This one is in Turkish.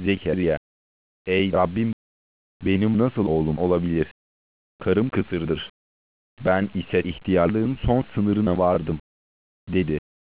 Zekeriya, ey Rabbim, benim nasıl oğlum olabilir? Karım kısırdır. Ben ise ihtiyarlığın son sınırına vardım, dedi.